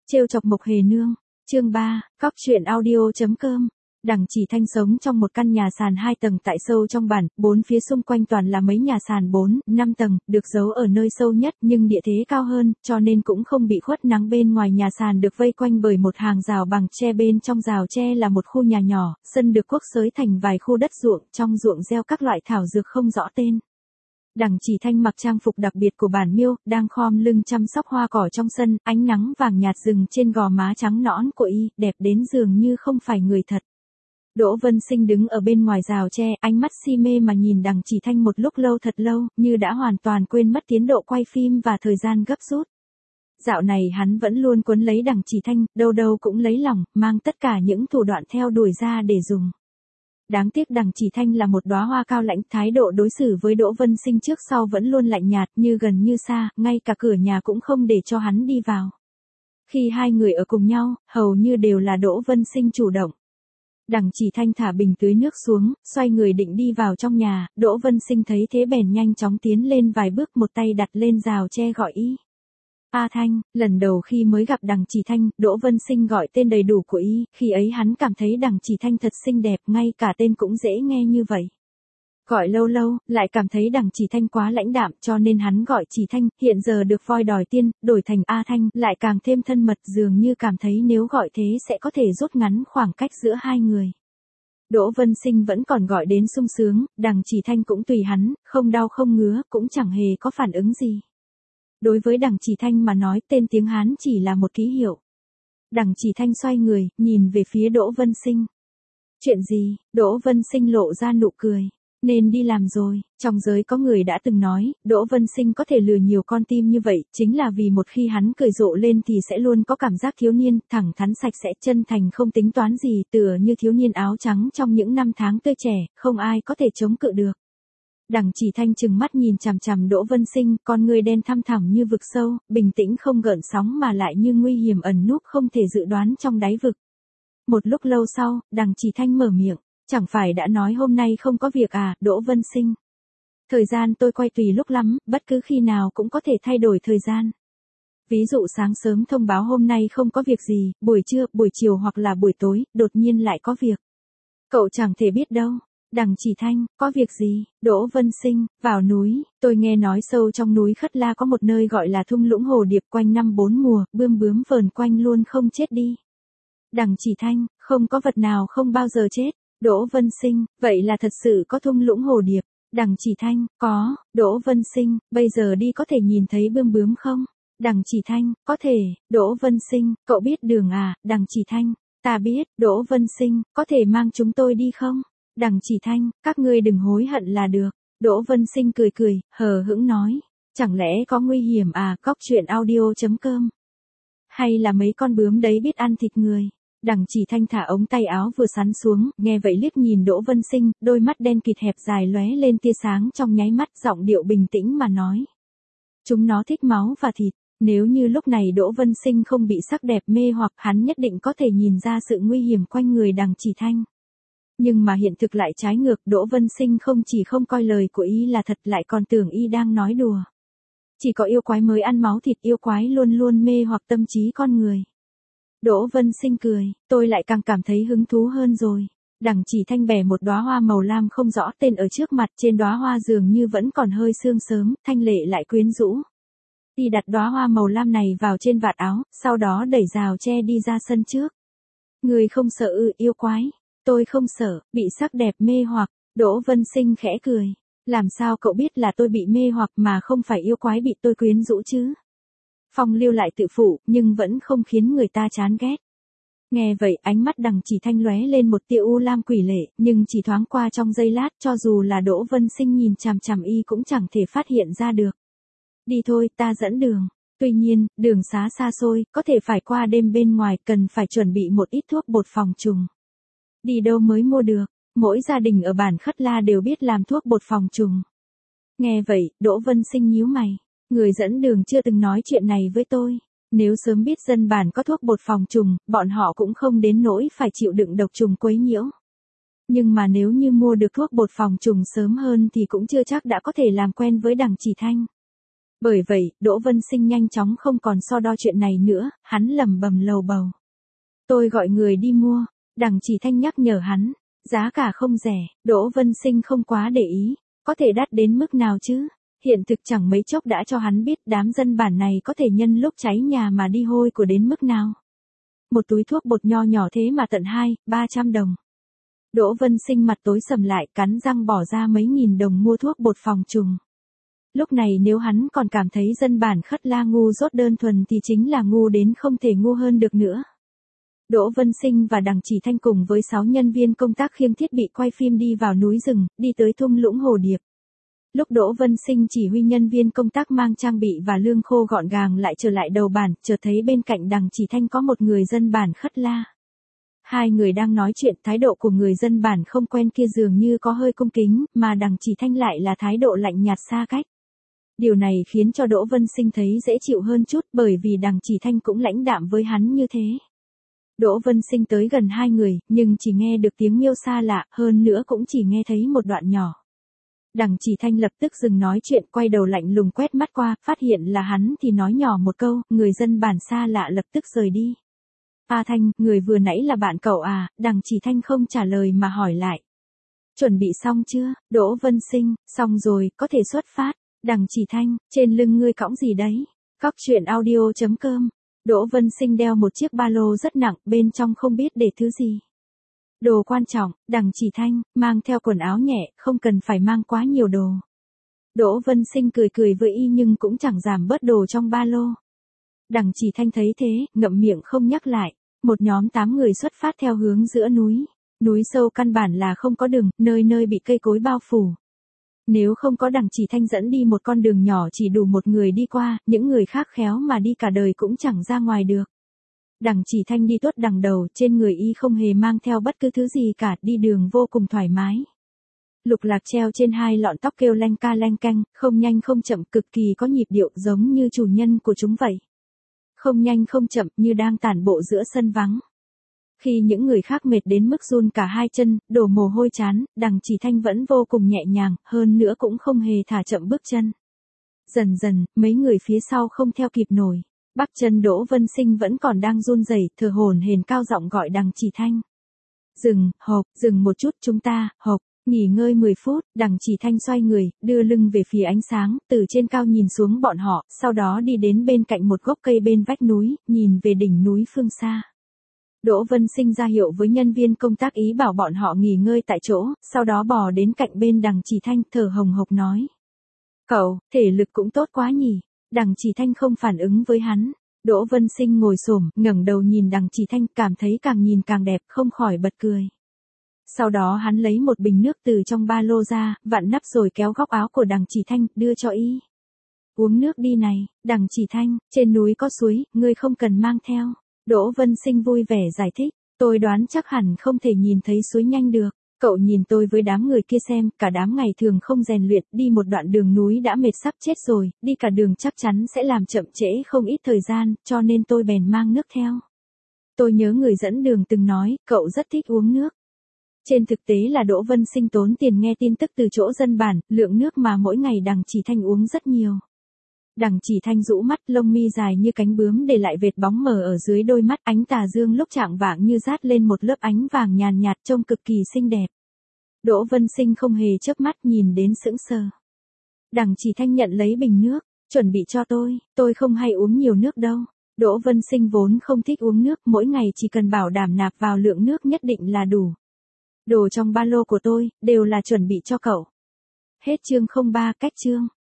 Trêu chọc Mộc Hề Nương, chương 3, cóc truyện audio.com. Đằng Chỉ Thanh sống trong một căn nhà sàn 2 tầng tại sâu trong bản, bốn phía xung quanh toàn là mấy nhà sàn 4, 5 tầng, được giấu ở nơi sâu nhất nhưng địa thế cao hơn, cho nên cũng không bị khuất nắng. Bên ngoài nhà sàn được vây quanh bởi một hàng rào bằng tre, bên trong rào tre là một khu nhà nhỏ, sân được cuốc xới thành vài khu đất ruộng, trong ruộng gieo các loại thảo dược không rõ tên. Đằng Chỉ Thanh mặc trang phục đặc biệt của bản Miêu, đang khom lưng chăm sóc hoa cỏ trong sân, ánh nắng vàng nhạt rừng trên gò má trắng nõn của y, đẹp đến dường như không phải người thật. Đỗ Vân Sinh đứng ở bên ngoài rào tre, ánh mắt si mê mà nhìn Đằng Chỉ Thanh một lúc lâu, thật lâu, như đã hoàn toàn quên mất tiến độ quay phim và thời gian gấp rút. Dạo này hắn vẫn luôn cuốn lấy Đằng Chỉ Thanh, đâu đâu cũng lấy lòng, mang tất cả những thủ đoạn theo đuổi ra để dùng. Đáng tiếc Đằng Chỉ Thanh là một đóa hoa cao lãnh, thái độ đối xử với Đỗ Vân Sinh trước sau vẫn luôn lạnh nhạt, như gần như xa, ngay cả cửa nhà cũng không để cho hắn đi vào. Khi hai người ở cùng nhau, hầu như đều là Đỗ Vân Sinh chủ động. Đằng Chỉ Thanh thả bình tưới nước xuống, xoay người định đi vào trong nhà, Đỗ Vân Sinh thấy thế bèn nhanh chóng tiến lên vài bước, một tay đặt lên rào tre gọi y. A Thanh. Lần đầu khi mới gặp Đằng Chỉ Thanh, Đỗ Vân Sinh gọi tên đầy đủ của y, khi ấy hắn cảm thấy Đằng Chỉ Thanh thật xinh đẹp, ngay cả tên cũng dễ nghe như vậy. Gọi lâu lâu, lại cảm thấy Đằng Chỉ Thanh quá lãnh đạm, cho nên hắn gọi Chỉ Thanh, hiện giờ được voi đòi tiên, đổi thành A Thanh, lại càng thêm thân mật, dường như cảm thấy nếu gọi thế sẽ có thể rút ngắn khoảng cách giữa hai người. Đỗ Vân Sinh vẫn còn gọi đến sung sướng, Đằng Chỉ Thanh cũng tùy hắn, không đau không ngứa, cũng chẳng hề có phản ứng gì. Đối với Đằng Chỉ Thanh mà nói, tên tiếng Hán chỉ là một ký hiệu. Đằng Chỉ Thanh xoay người, nhìn về phía Đỗ Vân Sinh. Chuyện gì? Đỗ Vân Sinh lộ ra nụ cười. Nên đi làm rồi. Trong giới có người đã từng nói, Đỗ Vân Sinh có thể lừa nhiều con tim như vậy, chính là vì một khi hắn cười rộ lên thì sẽ luôn có cảm giác thiếu niên, thẳng thắn sạch sẽ, chân thành không tính toán gì, tựa như thiếu niên áo trắng trong những năm tháng tươi trẻ, không ai có thể chống cự được. Đằng Chỉ Thanh trừng mắt nhìn chằm chằm Đỗ Vân Sinh, con người đen thăm thẳm như vực sâu, bình tĩnh không gợn sóng mà lại như nguy hiểm ẩn núp không thể dự đoán trong đáy vực. Một lúc lâu sau, Đằng Chỉ Thanh mở miệng, chẳng phải đã nói hôm nay không có việc à, Đỗ Vân Sinh. Thời gian tôi quay tùy lúc lắm, bất cứ khi nào cũng có thể thay đổi thời gian. Ví dụ sáng sớm thông báo hôm nay không có việc gì, buổi trưa, buổi chiều hoặc là buổi tối, đột nhiên lại có việc. Cậu chẳng thể biết đâu. Đằng Chỉ Thanh, có việc gì? Đỗ Vân Sinh, vào núi, tôi nghe nói sâu trong núi Khất La có một nơi gọi là thung lũng hồ điệp, quanh năm 4 mùa, bươm bướm vờn quanh luôn không chết đi. Đằng Chỉ Thanh, không có vật nào không bao giờ chết. Đỗ Vân Sinh, vậy là thật sự có thung lũng hồ điệp. Đằng Chỉ Thanh, có. Đỗ Vân Sinh, bây giờ đi có thể nhìn thấy bươm bướm không? Đằng Chỉ Thanh, có thể. Đỗ Vân Sinh, cậu biết đường à? Đằng Chỉ Thanh, ta biết. Đỗ Vân Sinh, có thể mang chúng tôi đi không? Đằng Chỉ Thanh, các ngươi đừng hối hận là được. Đỗ Vân Sinh cười cười, hờ hững nói. Chẳng lẽ có nguy hiểm à? Cóc truyện audio.com. Hay là mấy con bướm đấy biết ăn thịt người? Đằng Chỉ Thanh thả ống tay áo vừa sắn xuống, nghe vậy liếc nhìn Đỗ Vân Sinh, đôi mắt đen kịt hẹp dài lóe lên tia sáng trong nháy mắt, giọng điệu bình tĩnh mà nói. Chúng nó thích máu và thịt. Nếu như lúc này Đỗ Vân Sinh không bị sắc đẹp mê hoặc, hắn nhất định có thể nhìn ra sự nguy hiểm quanh người Đằng Chỉ Thanh. Nhưng mà hiện thực lại trái ngược, Đỗ Vân Sinh không chỉ không coi lời của y là thật, lại còn tưởng y đang nói đùa. Chỉ có yêu quái mới ăn máu thịt, yêu quái luôn luôn mê hoặc tâm trí con người. Đỗ Vân Sinh cười, tôi lại càng cảm thấy hứng thú hơn rồi. Đằng Chỉ Thanh bẻ một đóa hoa màu lam không rõ tên ở trước mặt, trên đóa hoa dường như vẫn còn hơi sương sớm, thanh lệ lại quyến rũ. Y đặt đóa hoa màu lam này vào trên vạt áo, sau đó đẩy rào tre đi ra sân trước. Người không sợ ư? Yêu quái? Tôi không sợ, bị sắc đẹp mê hoặc. Đỗ Vân Sinh khẽ cười. Làm sao cậu biết là tôi bị mê hoặc mà không phải yêu quái bị tôi quyến rũ chứ? Phong lưu lại tự phụ, nhưng vẫn không khiến người ta chán ghét. Nghe vậy, ánh mắt Đằng Chỉ Thanh lóe lên một tia u lam quỷ lệ, nhưng chỉ thoáng qua trong giây lát, cho dù là Đỗ Vân Sinh nhìn chằm chằm y cũng chẳng thể phát hiện ra được. Đi thôi, ta dẫn đường. Tuy nhiên, đường xá xa xôi, có thể phải qua đêm bên ngoài, cần phải chuẩn bị một ít thuốc bột phòng trùng. Đi đâu mới mua được? Mỗi gia đình ở bản Khất La đều biết làm thuốc bột phòng trùng. Nghe vậy, Đỗ Vân Sinh nhíu mày. Người dẫn đường chưa từng nói chuyện này với tôi. Nếu sớm biết dân bản có thuốc bột phòng trùng, bọn họ cũng không đến nỗi phải chịu đựng độc trùng quấy nhiễu. Nhưng mà nếu như mua được thuốc bột phòng trùng sớm hơn thì cũng chưa chắc đã có thể làm quen với Đằng Chỉ Thanh. Bởi vậy, Đỗ Vân Sinh nhanh chóng không còn so đo chuyện này nữa, hắn lẩm bẩm lầu bầu. Tôi gọi người đi mua, Đằng Chỉ Thanh nhắc nhở hắn, giá cả không rẻ, Đỗ Vân Sinh không quá để ý, có thể đắt đến mức nào chứ? Hiện thực chẳng mấy chốc đã cho hắn biết đám dân bản này có thể nhân lúc cháy nhà mà đi hôi của đến mức nào. Một túi thuốc bột nho nhỏ thế mà tận 200-300 đồng. Đỗ Vân Sinh mặt tối sầm lại, cắn răng bỏ ra mấy nghìn đồng mua thuốc bột phòng trùng. Lúc này nếu hắn còn cảm thấy dân bản khất la ngu dốt đơn thuần thì chính là ngu đến không thể ngu hơn được nữa. Đỗ Vân Sinh và Đằng Chỉ Thanh cùng với 6 nhân viên công tác khiêng thiết bị quay phim đi vào núi rừng, đi tới thung lũng Hồ Điệp. Lúc Đỗ Vân Sinh chỉ huy nhân viên công tác mang trang bị và lương khô gọn gàng lại trở lại đầu bản, chợt thấy bên cạnh Đằng Chỉ Thanh có một người dân bản khất la. Hai người đang nói chuyện, thái độ của người dân bản không quen kia dường như có hơi cung kính, mà Đằng Chỉ Thanh lại là thái độ lạnh nhạt xa cách. Điều này khiến cho Đỗ Vân Sinh thấy dễ chịu hơn chút, bởi vì Đằng Chỉ Thanh cũng lãnh đạm với hắn như thế. Đỗ Vân Sinh tới gần hai người, nhưng chỉ nghe được tiếng miêu xa lạ, hơn nữa cũng chỉ nghe thấy một đoạn nhỏ. Đằng Chỉ Thanh lập tức dừng nói chuyện, quay đầu lạnh lùng quét mắt qua, phát hiện là hắn thì nói nhỏ một câu, người dân bản xa lạ lập tức rời đi. A Thanh, người vừa nãy là bạn cậu à? Đằng Chỉ Thanh không trả lời mà hỏi lại. Chuẩn bị xong chưa? Đỗ Vân Sinh, xong rồi, có thể xuất phát. Đằng Chỉ Thanh, trên lưng ngươi cõng gì đấy? Cóc truyện audio.com. Đỗ Vân Sinh đeo một chiếc ba lô rất nặng, bên trong không biết để thứ gì. Đồ quan trọng, Đằng Chỉ Thanh, mang theo quần áo nhẹ, không cần phải mang quá nhiều đồ. Đỗ Vân Sinh cười cười với y nhưng cũng chẳng giảm bớt đồ trong ba lô. Đằng Chỉ Thanh thấy thế, ngậm miệng không nhắc lại. Một nhóm 8 người xuất phát theo hướng giữa núi. Núi sâu căn bản là không có đường, nơi nơi bị cây cối bao phủ. Nếu không có Đằng Chỉ Thanh dẫn đi một con đường nhỏ chỉ đủ một người đi qua, những người khác khéo mà đi cả đời cũng chẳng ra ngoài được. Đằng Chỉ Thanh đi tuốt đằng đầu, trên người y không hề mang theo bất cứ thứ gì cả, đi đường vô cùng thoải mái. Lục lạc treo trên hai lọn tóc kêu leng ca leng canh, không nhanh không chậm, cực kỳ có nhịp điệu giống như chủ nhân của chúng vậy. Không nhanh không chậm như đang tản bộ giữa sân vắng. Khi những người khác mệt đến mức run cả hai chân, đổ mồ hôi chán, Đằng Chỉ Thanh vẫn vô cùng nhẹ nhàng, hơn nữa cũng không hề thả chậm bước chân. Dần dần, mấy người phía sau không theo kịp nổi. Bắp chân Đỗ Vân Sinh vẫn còn đang run rẩy, thở hổn hển cao giọng gọi Đằng Chỉ Thanh. Dừng một chút, chúng ta, nghỉ ngơi 10 phút, Đằng Chỉ Thanh xoay người, đưa lưng về phía ánh sáng, từ trên cao nhìn xuống bọn họ, sau đó đi đến bên cạnh một gốc cây bên vách núi, nhìn về đỉnh núi phương xa. Đỗ Vân Sinh ra hiệu với nhân viên công tác ý bảo bọn họ nghỉ ngơi tại chỗ, sau đó bò đến cạnh bên Đằng Chỉ Thanh, thở hồng hộc nói. Cậu, thể lực cũng tốt quá nhỉ. Đằng Chỉ Thanh không phản ứng với hắn. Đỗ Vân Sinh ngồi xổm, ngẩng đầu nhìn Đằng Chỉ Thanh, cảm thấy càng nhìn càng đẹp, không khỏi bật cười. Sau đó hắn lấy một bình nước từ trong ba lô ra, vặn nắp rồi kéo góc áo của Đằng Chỉ Thanh, đưa cho y. Uống nước đi này, Đằng Chỉ Thanh, trên núi có suối, ngươi không cần mang theo. Đỗ Vân Sinh vui vẻ giải thích, tôi đoán chắc hẳn không thể nhìn thấy suối nhanh được. Cậu nhìn tôi với đám người kia xem, cả đám ngày thường không rèn luyện, đi một đoạn đường núi đã mệt sắp chết rồi, đi cả đường chắc chắn sẽ làm chậm trễ không ít thời gian, cho nên tôi bèn mang nước theo. Tôi nhớ người dẫn đường từng nói, cậu rất thích uống nước. Trên thực tế là Đỗ Vân Sinh tốn tiền nghe tin tức từ chỗ dân bản, lượng nước mà mỗi ngày Đằng Chỉ Thanh uống rất nhiều. Đằng Chỉ Thanh rũ mắt, lông mi dài như cánh bướm để lại vệt bóng mờ ở dưới đôi mắt, ánh tà dương lúc chạng vạng như dát lên một lớp ánh vàng nhàn nhạt trông cực kỳ xinh đẹp. Đỗ Vân Sinh không hề chớp mắt nhìn đến sững sờ. Đằng Chỉ Thanh nhận lấy bình nước, chuẩn bị cho tôi không hay uống nhiều nước đâu. Đỗ Vân Sinh vốn không thích uống nước, mỗi ngày chỉ cần bảo đảm nạp vào lượng nước nhất định là đủ. Đồ trong ba lô của tôi, đều là chuẩn bị cho cậu. Hết chương 03, cách chương.